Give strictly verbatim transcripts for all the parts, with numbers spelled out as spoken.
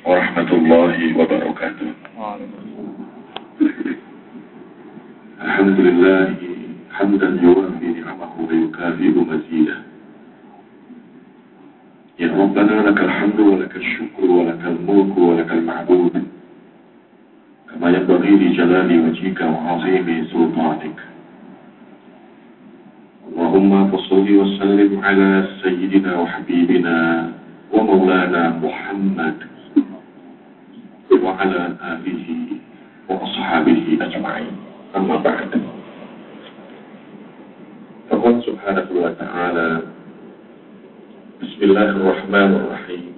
warahmatullahi wabarakatuh. Alhamdulillah hamdan yuwafi ni'amahu wa yukafi'u mazidah. Ya Rabbana lakal hamdu wa lakal syukru wa lakal mulku wa lakal ma'bud kama yanbaghi li jalali wajhika wa 'azimi sultanik. Allahumma salli wa sallim ala sayyidina wa habibina wa maulana Muhammad wa ala alihi wa ashabihi ajma'in. Amma ba'd. Allah subhanahu wa ta'ala, Bismillahirrahmanirrahim.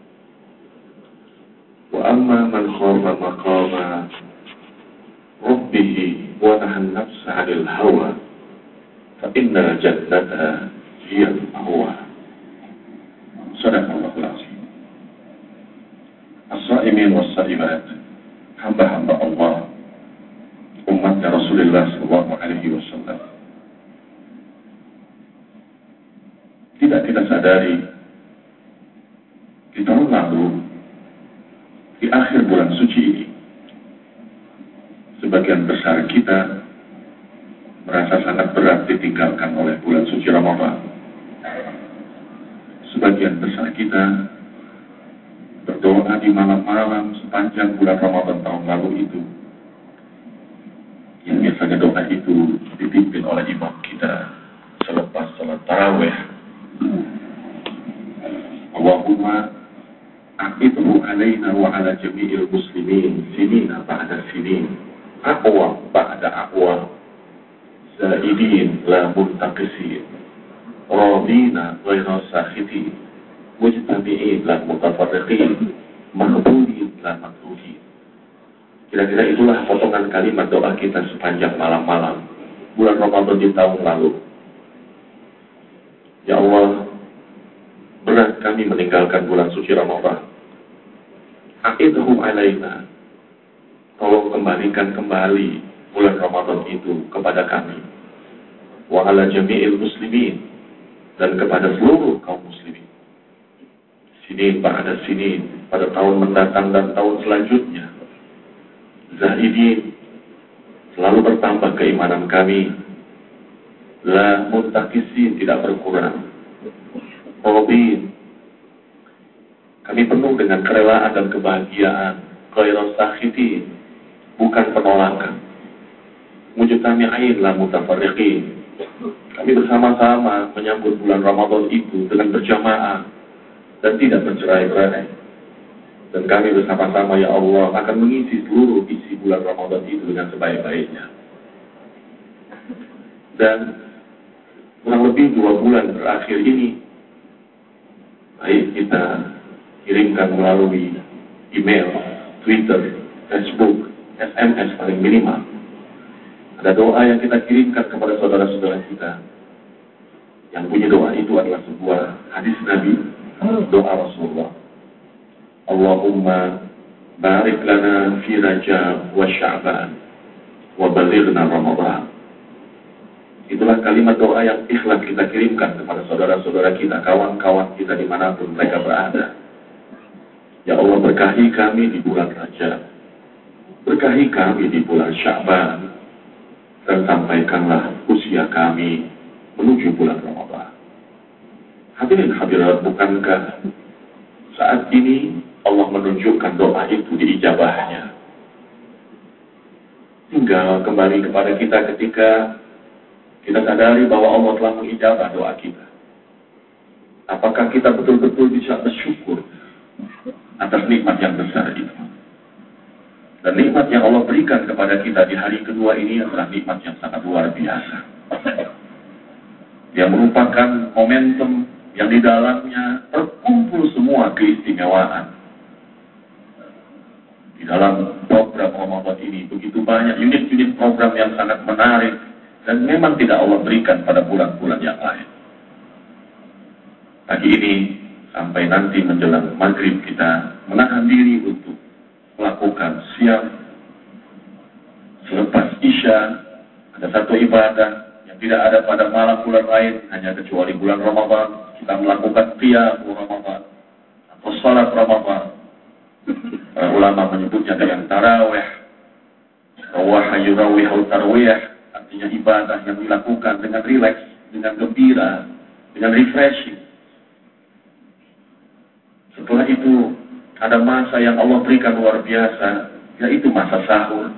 Wa amma man khafa maqama rabbih wa nahan nafsa 'anil hawa fa innal jannata hiya al-ma'wa. Sadaqallahul azim. As-sa'imin was-sa'imat, hamba-hamba Allah, umatnya Rasulullah sallallahu alaihi wasallam. Tidak kita sadari, di tahun lalu, di akhir bulan suci ini, sebagian besar kita merasa sangat berat ditinggalkan oleh bulan suci Ramadan. Sebagian besar kita berdoa di malam-malam sepanjang bulan Ramadan tahun lalu itu, yang biasanya doa itu dipimpin oleh imam kita selepas salat tarawih. Allahumma aqidhu alaina wa ala jami'il muslimin sinina ba'da sinin, aqwa ba'da aqwa, zaidin la muntaqisin, radina ghayra sakhitin, mujtami'in la mutafarriqin, maghbulin la makruhin. Kira-kira itulah potongan kalimat doa kita sepanjang malam-malam bulan Ramadan di tahun lalu. Ya Allah, berat kami meninggalkan bulan suci Ramadan. Aqidhum alaina, tolong kembalikan kembali bulan Ramadan itu kepada kami. Wa ala jami'il muslimin, dan kepada seluruh kaum muslimin. Sinin ba'da sinin, pada tahun mendatang dan tahun selanjutnya. Zahidin, selalu bertambah keimanan kami. La muntaqisin, tidak berkurang. Robin, kami penuh dengan kerelaan dan kebahagiaan. Ghairu sakhitin, bukan penolakan. Mujtami'in la mutafarriqin, kami bersama-sama menyambut bulan Ramadan itu dengan berjamaah dan tidak bercerai-berai. Dan kami bersama-sama, ya Allah, akan mengisi seluruh isi bulan Ramadan itu dengan sebaik-baiknya. Dan kurang lebih dua bulan terakhir ini, baik kita kirimkan melalui email, Twitter, Facebook, S M S paling minimal. Ada doa yang kita kirimkan kepada saudara-saudara kita. Yang punya doa itu adalah sebuah hadis Nabi, doa Rasulullah. Allahumma barik lana fi Rajab wa Sya'ban wa balighna Ramadan. Itulah kalimat doa yang ikhlas kita kirimkan kepada saudara-saudara kita, kawan-kawan kita dimanapun mereka berada. Ya Allah, berkahi kami di bulan Rajab, berkahi kami di bulan Sya'ban, dan sampaikanlah usia kami menuju bulan Ramadan. Hadirin hadirat, bukankah saat ini Allah menunjukkan doa itu diijabahnya? Tinggal kembali kepada kita ketika kita sadari bahwa Allah telah mengijabah doa kita. Apakah kita betul-betul bisa bersyukur atas nikmat yang besar itu? Dan nikmat yang Allah berikan kepada kita di hari kedua ini adalah nikmat yang sangat luar biasa. Yang merupakan momentum yang di dalamnya terkumpul semua keistimewaan. Di dalam program Ramadan ini begitu banyak unit-unit program yang sangat menarik, dan memang tidak Allah berikan pada bulan-bulan yang lain. Pagi ini sampai nanti menjelang maghrib kita menahan diri untuk melakukan siam. Selepas Isya ada satu ibadah yang tidak ada pada malam bulan lain hanya kecuali bulan Ramadan. Kita melakukan qiyam Ramadan atau salat Ramadan. ulama menyebutnya dengan tarawih. Rawaha yurawihul tarawih, artinya ibadah yang dilakukan dengan rileks, dengan gembira, dengan refreshing. Setelah itu ada masa yang Allah berikan luar biasa, yaitu masa sahur.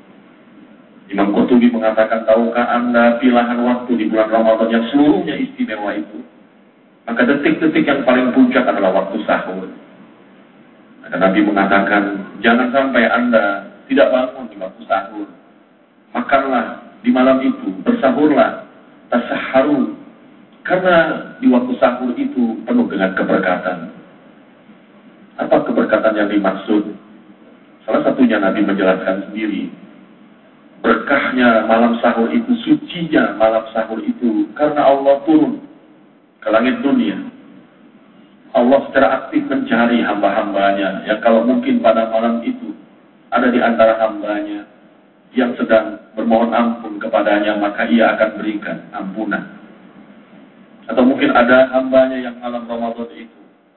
Imam Qurtubi mengatakan, tahukah Anda pilihan waktu di bulan Ramadan yang seluruhnya istimewa itu? Maka detik-detik yang paling puncak adalah waktu sahur. Maka Nabi mengatakan, jangan sampai Anda tidak bangun di waktu sahur. Makanlah di malam itu, bersahurlah, tasaharu. Karena di waktu sahur itu penuh dengan keberkatan. Apa keberkatan yang dimaksud? Salah satunya Nabi menjelaskan sendiri. Berkahnya malam sahur itu, sucinya malam sahur itu, karena Allah turun ke langit dunia. Allah secara aktif mencari hamba-hambanya, yang kalau mungkin pada malam itu ada di antara hambanya yang sedang bermohon ampun kepadanya, maka ia akan berikan ampunan. Atau mungkin ada hambanya yang malam Ramadan itu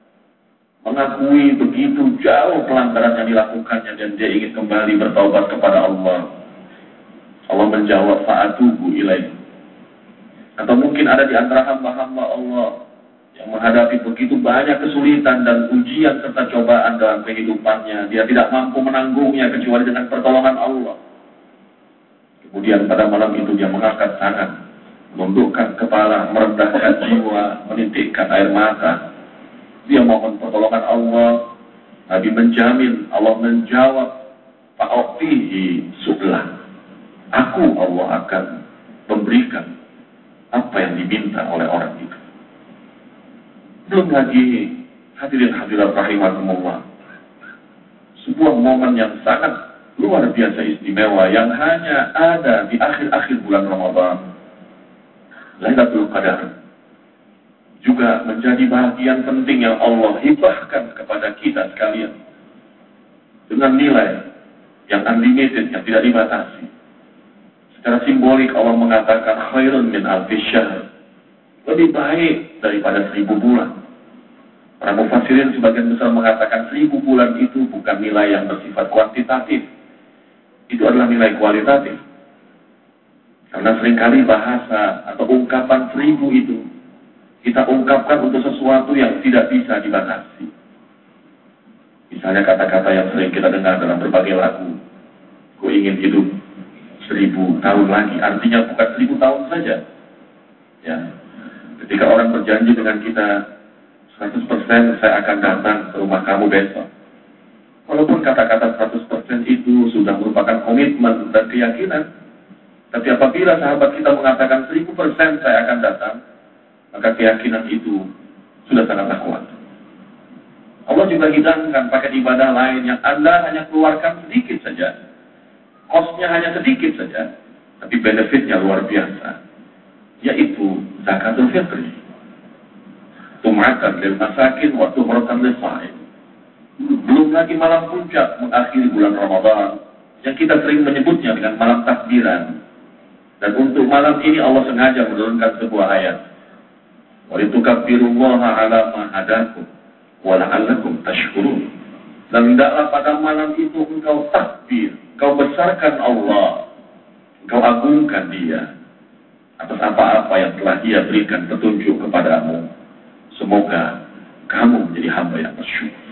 mengakui begitu jauh pelanggaran yang dilakukannya dan dia ingin kembali bertaubat kepada Allah. Allah menjawab, fa'atubu ilaih. Atau mungkin ada di antara hamba-hamba Allah yang menghadapi begitu banyak kesulitan dan ujian serta cobaan dalam kehidupannya. Dia tidak mampu menanggungnya kecuali dengan pertolongan Allah. Kemudian pada malam itu dia mengangkat tangan, menundukkan kepala, merendahkan jiwa, menitikkan air mata. Dia mohon pertolongan Allah. Nabi menjamin, Allah menjawab, fa'ofihi su'lah. Aku, Allah akan memberikan apa yang diminta oleh orang itu. Belum lagi hadirin hadirat rahimakumullah, sebuah momen yang sangat luar biasa istimewa yang hanya ada di akhir-akhir bulan Ramadan. Lailatul Qadar juga menjadi bagian penting yang Allah hibahkan kepada kita sekalian dengan nilai yang unlimited, yang tidak dibatasi. Secara simbolik Allah mengatakan khairun min alfi syahr, lebih baik daripada seribu bulan. Para mufassirin sebagian besar mengatakan seribu bulan itu bukan nilai yang bersifat kuantitatif, itu adalah nilai kualitatif. Karena seringkali bahasa atau ungkapan seribu itu kita ungkapkan untuk sesuatu yang tidak bisa dibatasi. Misalnya kata-kata yang sering kita dengar dalam berbagai lagu, ku ingin hidup seribu tahun lagi, artinya bukan seribu tahun saja. Ya, ketika orang berjanji dengan kita seratus persen saya akan datang ke rumah kamu besok. Walaupun kata-kata seratus persen itu sudah merupakan komitmen dan keyakinan, tapi apabila sahabat kita mengatakan seribu persen saya akan datang, maka keyakinan itu sudah sangatlah kuat. Allah juga hidangkan paket ibadah lain yang Anda hanya keluarkan sedikit saja. Kosnya hanya sedikit saja, tapi benefitnya luar biasa, yaitu zakatul fitri. Tum'atan lil masakin wa tumratan lil sha'im. Belum lagi malam puncak mengakhiri bulan Ramadan yang kita sering menyebutnya dengan malam takbiran. Dan untuk malam ini Allah sengaja menurunkan sebuah ayat. Wa litukabbirullaha 'ala ma hadakum wa la'allakum tashkurun. Dan hendaklah pada malam itu engkau takbir, engkau besarkan Allah, engkau agungkan Dia atas apa-apa yang telah Dia berikan petunjuk kepadamu. Semoga kamu menjadi hamba yang bersyukur.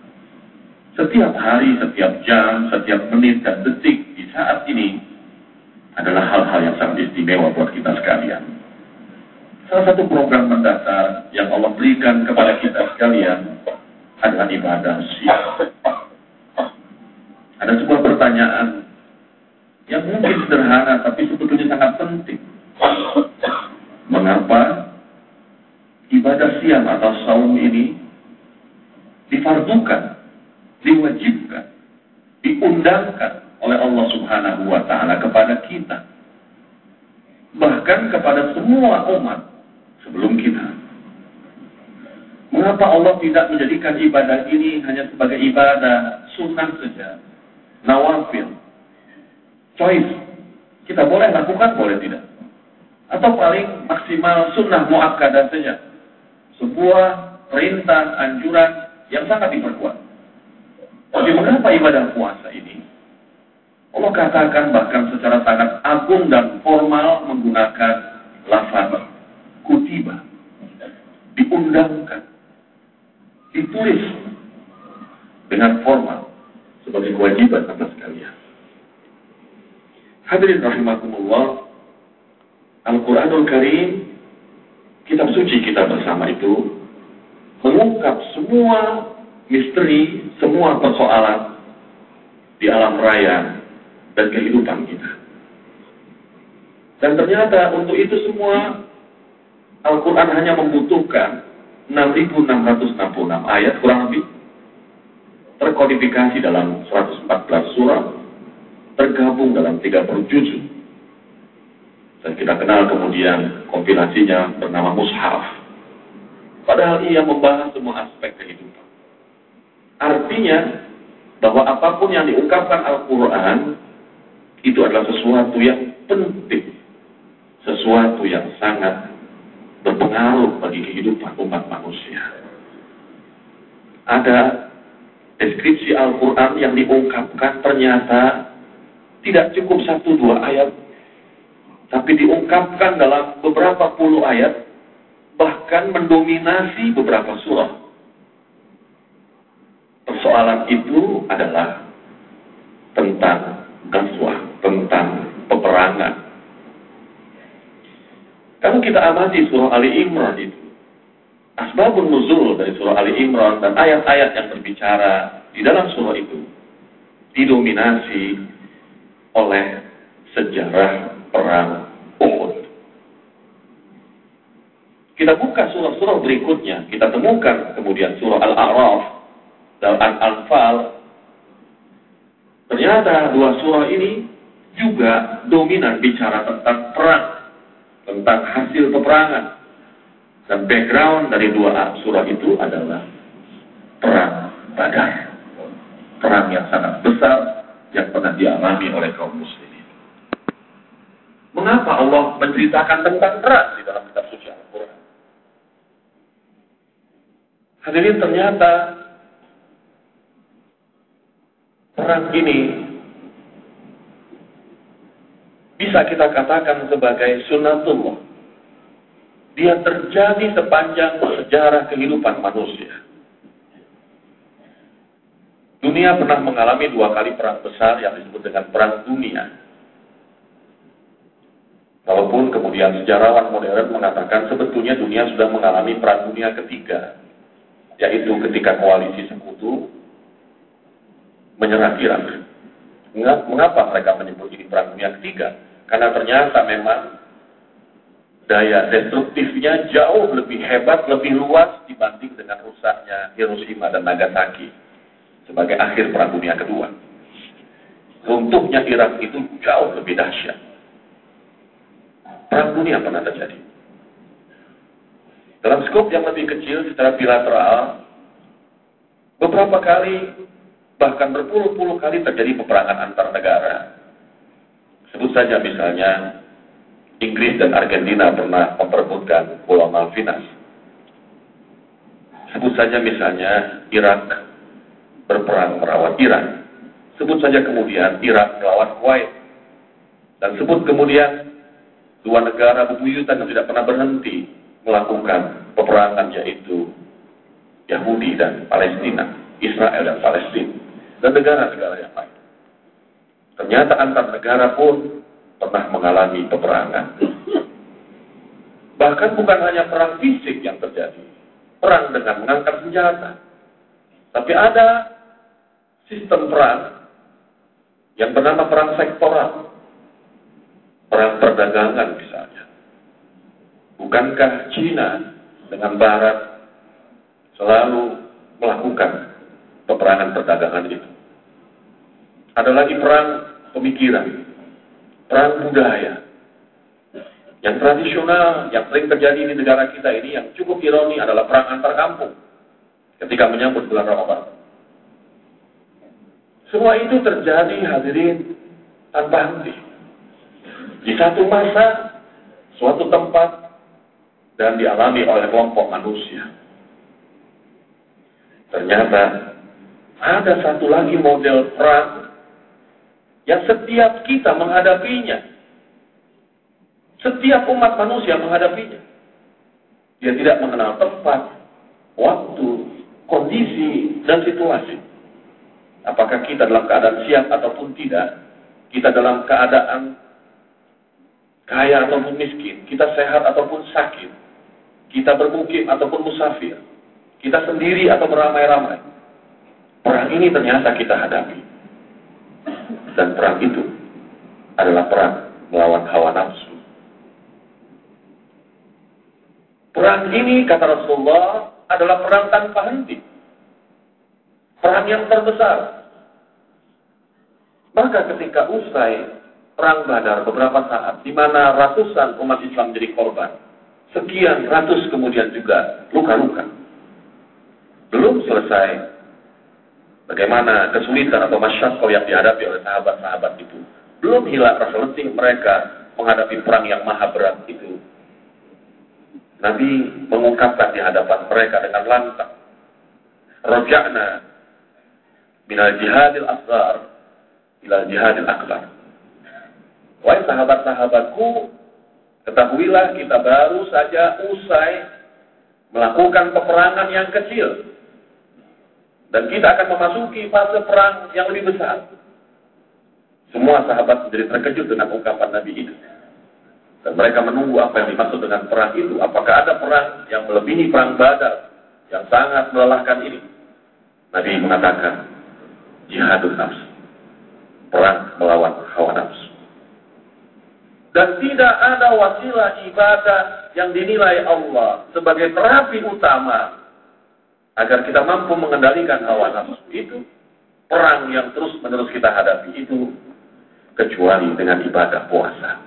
Setiap hari, setiap jam, setiap menit dan detik di saat ini adalah hal-hal yang sangat istimewa buat kita sekalian. Salah satu program mendasar yang Allah berikan kepada kita sekalian adalah ibadah siam. Ada sebuah pertanyaan yang mungkin sederhana tapi sebetulnya sangat penting. Mengapa ibadah siam atau saum ini difardukan, diwajibkan, diundangkan oleh Allah Subhanahu wa Ta'ala kepada kita, bahkan kepada semua umat sebelum kita? Mengapa Allah tidak menjadikan ibadah ini hanya sebagai ibadah sunnah saja, nawafil, choice? Kita boleh lakukan, boleh tidak. Atau paling maksimal sunnah muakkadah saja, sebuah perintah, anjuran yang sangat diperkuat. Tapi mengapa ibadah puasa ini? Allah katakan bahkan secara sangat agung dan formal menggunakan lafaz kutiba, diundangkan, ditulis dengan formal sebagai kewajiban atas kalian. Hadirin rahimakumullah, Al-Quranul Karim, kitab suci kita bersama itu, mengungkap semua misteri, semua persoalan di alam raya dan kehidupan kita. Dan ternyata untuk itu semua Al-Quran hanya membutuhkan enam ribu enam ratus enam puluh enam ayat kurang lebih, terkodifikasi dalam seratus empat belas surah, tergabung dalam tiga puluh juzuk. Dan kita kenal kemudian kompilasinya bernama Mushaf. Padahal ia membahas semua aspek kehidupan. Artinya bahwa apapun yang diungkapkan Al-Quran itu adalah sesuatu yang penting, sesuatu yang sangat berpengaruh bagi kehidupan umat manusia. Ada deskripsi Al-Quran yang diungkapkan ternyata tidak cukup satu dua ayat, tapi diungkapkan dalam beberapa puluh ayat, bahkan mendominasi beberapa surah. Persoalan itu adalah tentang ghazwah, tentang peperangan. Kalau kita amati surah Ali Imran itu, asbabun nuzul dari surah Ali Imran dan ayat-ayat yang berbicara di dalam surah itu didominasi oleh sejarah perang Uhud. Kita buka surah-surah berikutnya, kita temukan kemudian surah Al-A'raf dan Al-Anfal. Ternyata dua surah ini juga dominan bicara tentang perang, tentang hasil peperangan. Dan background dari dua surah itu adalah perang Badar. Perang yang sangat besar yang pernah dialami oleh kaum muslimin. Mengapa Allah menceritakan tentang perang di dalam kitab suci Al-Quran? Hadirin, ternyata perang ini bisa kita katakan sebagai sunnatullah. Dia terjadi sepanjang sejarah kehidupan manusia. Dunia pernah mengalami dua kali perang besar yang disebut dengan perang dunia. Walaupun kemudian sejarawan modern mengatakan sebetulnya dunia sudah mengalami perang dunia ketiga, yaitu ketika koalisi sekutu menyerang Irak. Mengapa mereka menyebut ini perang dunia ketiga? Karena ternyata memang daya destruktifnya jauh lebih hebat, lebih luas dibanding dengan rusaknya Hiroshima dan Nagasaki sebagai akhir perang dunia kedua. Runtuhnya Irak itu jauh lebih dahsyat. Perang dunia pernah terjadi. Dalam skop yang lebih kecil secara bilateral, beberapa kali, bahkan berpuluh-puluh kali terjadi peperangan antar negara. Sebut saja misalnya Inggris dan Argentina pernah memperebutkan Pulau Malvinas. Sebut saja misalnya Irak berperang melawan Iran. Sebut saja kemudian Irak melawan Kuwait. Dan sebut kemudian dua negara bebuyutan yang tidak pernah berhenti melakukan peperangan, yaitu Yahudi dan Palestina, Israel dan Palestina, dan negara-negara yang lain. Ternyata antar negara pun pernah mengalami peperangan. Bahkan bukan hanya perang fisik yang terjadi, perang dengan mengangkat senjata, tapi ada sistem perang yang bernama perang sektoral, perang perdagangan misalnya. Bukankah Cina dengan Barat selalu melakukan peperangan perdagangan itu? Ada lagi perang pemikiran, perang budaya, yang tradisional, yang sering terjadi di negara kita ini, yang cukup ironi adalah perang antar kampung ketika menyambut bulan Ramadan. Semua itu terjadi, hadirin, tanpa henti. Di satu masa, suatu tempat, dan dialami oleh kelompok manusia. Ternyata Ada satu lagi model perang yang setiap kita menghadapinya. Setiap umat manusia menghadapinya. Dia tidak mengenal tempat, waktu, kondisi, dan situasi. Apakah kita dalam keadaan siap ataupun tidak, kita dalam keadaan kaya ataupun miskin, kita sehat ataupun sakit, kita bermukim ataupun musafir, kita sendiri atau beramai-ramai. Perang ini ternyata kita hadapi. Dan perang itu adalah perang melawan hawa nafsu. Perang ini, kata Rasulullah, adalah perang tanpa henti. Perang yang terbesar. Maka ketika usai perang Badar beberapa saat, di mana ratusan umat Islam jadi korban, sekian ratus kemudian juga luka-luka. Belum selesai bagaimana kesulitan atau masyarakat yang dihadapi oleh sahabat-sahabat itu. Belum hilang rasa letih mereka menghadapi perang yang maha berat itu. Nabi mengungkapkan di hadapan mereka dengan lantang, "Raja'na minal jihadil asghar ilal jihadil akbar." Wahai sahabat-sahabatku, ketahuilah kita baru saja usai melakukan peperangan yang kecil. Dan kita akan memasuki fase perang yang lebih besar. Semua sahabat menjadi terkejut dengan ungkapan Nabi itu. Dan mereka menunggu apa yang dimaksud dengan perang itu. Apakah ada perang yang melebihi perang Badar yang sangat melelahkan ini? Nabi mengatakan, jihadun nafs. Perang melawan hawa nafsu. Dan tidak ada wasilah ibadah yang dinilai Allah sebagai terapi utama agar kita mampu mengendalikan hawa nafsu itu, perang yang terus-menerus kita hadapi itu, kecuali dengan ibadah puasa.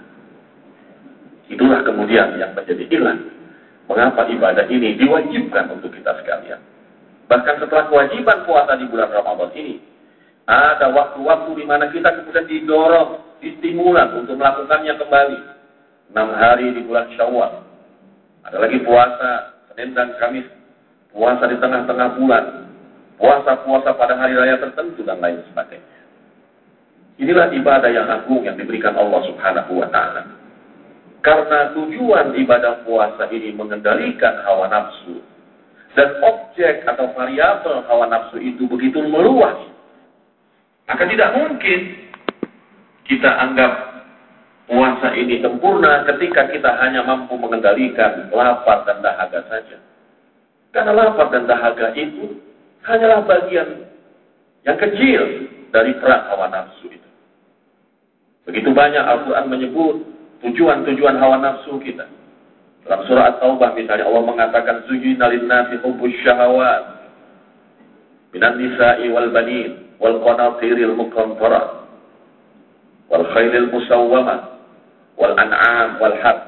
Itulah kemudian yang menjadi ilah mengapa ibadah ini diwajibkan untuk kita sekalian. Bahkan setelah kewajiban puasa di bulan Ramadan ini, ada waktu-waktu di mana kita kemudian didorong, distimulan untuk melakukannya kembali. Enam hari di bulan Syawal. Ada lagi puasa Senin dan Kamis. Puasa di tengah-tengah bulan. Puasa-puasa pada hari raya tertentu dan lain sebagainya. Inilah ibadah yang agung yang diberikan Allah Subhanahu wa Ta'ala. Karena tujuan ibadah puasa ini mengendalikan hawa nafsu. Dan objek atau variabel hawa nafsu itu begitu meluas. Maka tidak mungkin kita anggap puasa ini sempurna ketika kita hanya mampu mengendalikan lapar dan dahaga saja. Karena lapar dan dahaga itu hanyalah bagian yang kecil dari perang hawa nafsu itu. Begitu banyak Al-Quran menyebut tujuan-tujuan hawa nafsu kita. Dalam surah At-Taubah misalnya Allah mengatakan zuyyina lin-nasi hubbus syahawat minan nisa'i wal banin wal qanatiril muqantarah wal khairil musawwamah wal an'am wal harth.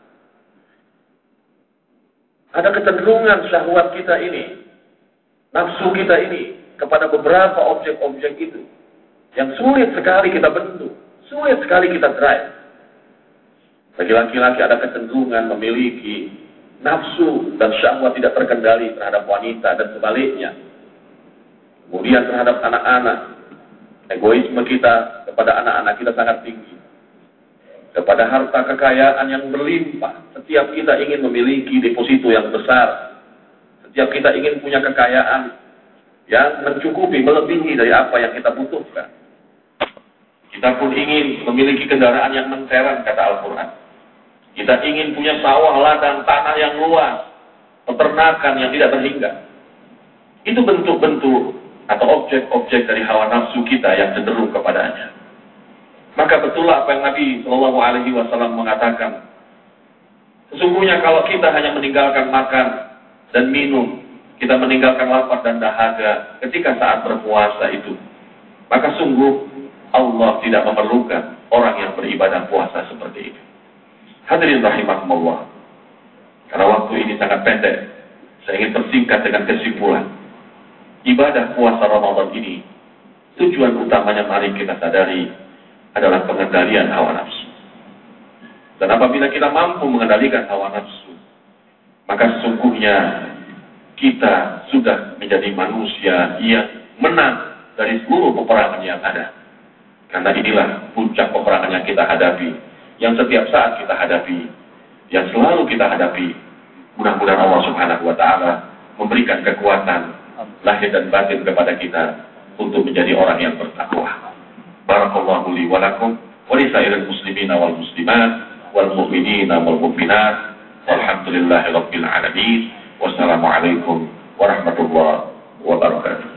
Ada kecenderungan syahwat kita ini, nafsu kita ini kepada beberapa objek-objek itu yang sulit sekali kita bentuk, sulit sekali kita drive. Bagi laki-laki ada kecenderungan memiliki nafsu dan syahwat tidak terkendali terhadap wanita dan sebaliknya. Kemudian terhadap anak-anak, egoisme kita kepada anak-anak kita sangat tinggi. Kepada harta kekayaan yang berlimpah, setiap kita ingin memiliki deposito yang besar. Setiap kita ingin punya kekayaan yang mencukupi, melebihi dari apa yang kita butuhkan. Kita pun ingin memiliki kendaraan yang mentereng, kata Al-Quran. Kita ingin punya sawah, ladang, tanah yang luas, peternakan yang tidak terhingga. Itu bentuk-bentuk atau objek-objek dari hawa nafsu kita yang cenderung kepadanya. Maka betul apa yang Nabi Shallallahu Alaihi Wasallam mengatakan. Sesungguhnya kalau kita hanya meninggalkan makan dan minum, kita meninggalkan lapar dan dahaga ketika saat berpuasa itu, maka sungguh Allah tidak memerlukan orang yang beribadah puasa seperti itu. Hadirin rahimakumullah. Karena waktu ini sangat pendek, saya ingin persingkat dengan kesimpulan. Ibadah puasa Ramadan ini, tujuan utamanya mari kita sadari adalah pengendalian hawa nafsu. Dan apabila kita mampu mengendalikan hawa nafsu, maka sesungguhnya kita sudah menjadi manusia yang menang dari seluruh peperangan yang ada. Karena inilah puncak peperangan yang kita hadapi, yang setiap saat kita hadapi, yang selalu kita hadapi. Mudah-mudahan Allah Subhanahu wa Ta'ala memberikan kekuatan lahir dan batin kepada kita untuk menjadi orang yang bertakwa. Barakallahu li wa lakum wa li sairil muslimina wal muslimat wal mu'minina wal mu'minat. Walhamdulillahi rabbil alamin. Wassalamualaikum warahmatullahi wabarakatuh.